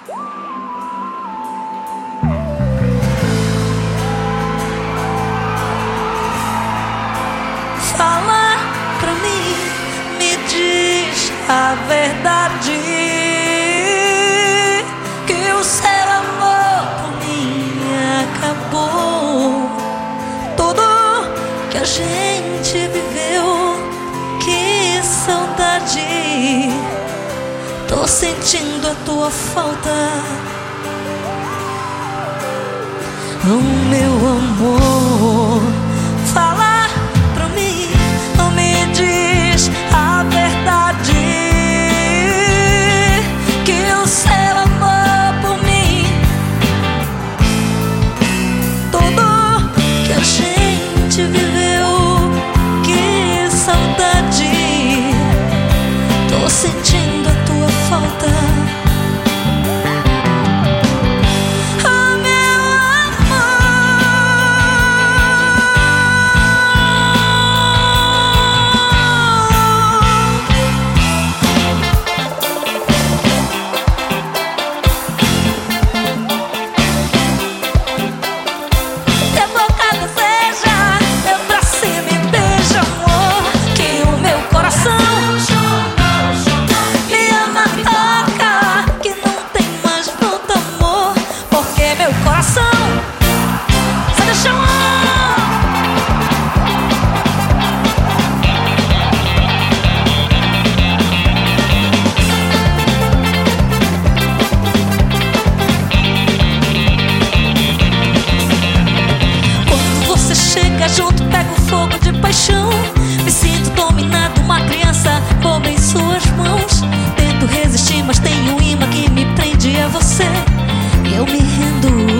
Fala pra mim, me diz a verdade, que o seu amor por mim acabou. Tudo que a gente viveu, que saudade. Tô sentindo a tua falta, oh meu amor. Fala pra mim, não me diz a verdade, que o seu amor por mim, tudo que a gente viveu, que saudade. Tô sentindo a tua falta, oh meu junto, pego fogo de paixão. Me sinto dominado, uma criança boba em suas mãos. Tento resistir, mas tem um imã que me prende a você. Eu me rendo.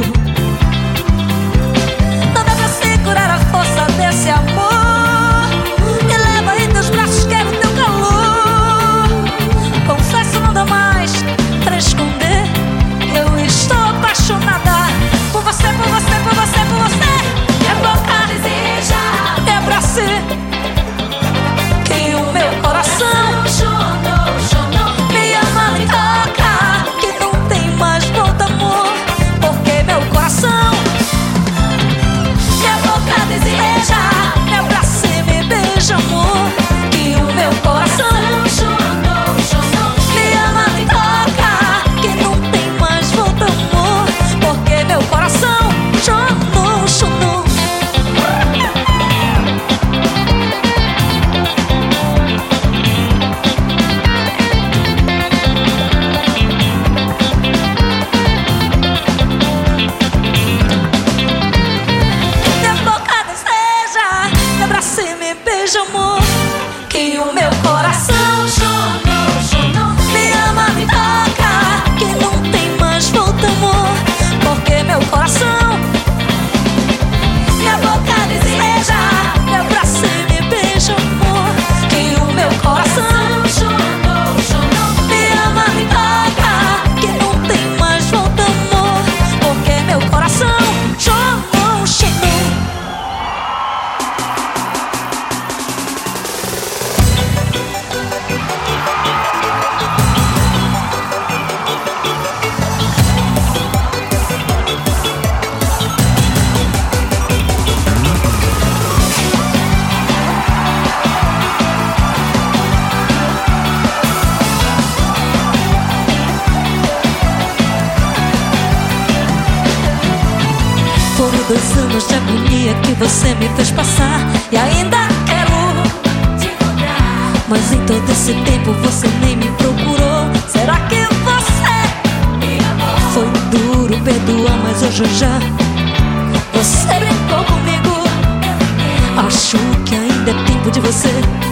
Não dá pra segurar a força desse amor. Me leva em teus braços, quero teu calor. Confesso, não dá mais pra esconder. Eu estou apaixonada por você, por você, por você, por você. Minha boca deseja me abraçar, que o meu coração me ama, me toca, que não tem mais volta, amor, porque meu coração. Minha boca deseja me abraçar, me beija, amor, que o meu coração me ama, me toca, que não tem mais volta, amor, porque meu coração chonou, chonou. Amor, que o meu coração me ama, me toca, que não tem mais volta, amor, porque meu coração. Minha boca deseja me abraçar, me beija, amor, que o meu coração me ama, me toca, que não tem mais volta, amor, porque meu coração chonou, chonou. Foram 2 anos de agonia que você me fez passar, e ainda quero te encontrar. Mas em todo esse tempo você nem me procurou. Será que você me amou? Foi duro perdoar, mas hoje já você brincou comigo. Acho que ainda é tempo de você